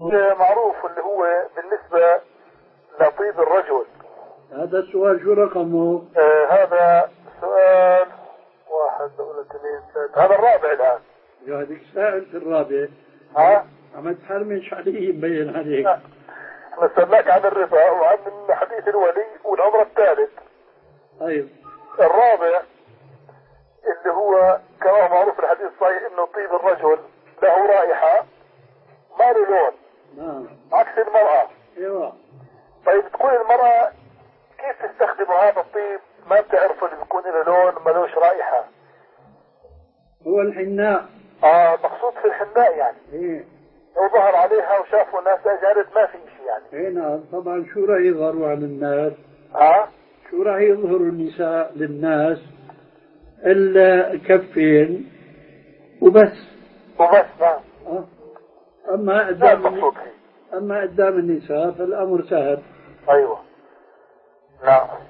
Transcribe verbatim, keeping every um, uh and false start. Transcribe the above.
معروف اللي هو بالنسبة لطيب الرجل. هذا السؤال شو رقمه؟ آه هذا سؤال واحد ولا اثنين ثلاثة، هذا الرابع الآن. يا هذيك سألت الرابع. ها؟ عم تحرمش عليه مبين عليك. احنا سألناك عن الرضا وعن حديث الولي والأمر الثالث. طيب. الرابع اللي هو كما معروف الحديث الصحيح انه طيب الرجل له رائحة ما له لون. نعم. عكس المرأة. ايوه. طيب تقول المرأة كيف تستخدم هذا الطيب ما بتعرفه اللي بيكون له لون ملوش رائحة؟ هو الحناء. اه مقصود في الحناء يعني. ايه. لو ظهر عليها وشافوا ناس اجانب ما في شيء يعني. ايه نعم طبعا. شو راح يظهروا على الناس؟ ها؟ شو راح يظهروا النساء للناس؟ الكفين وبس. وبس نعم. أه؟ أما قدام هي. أما قدام النساء فالأمر سهل. أيوة. نعم.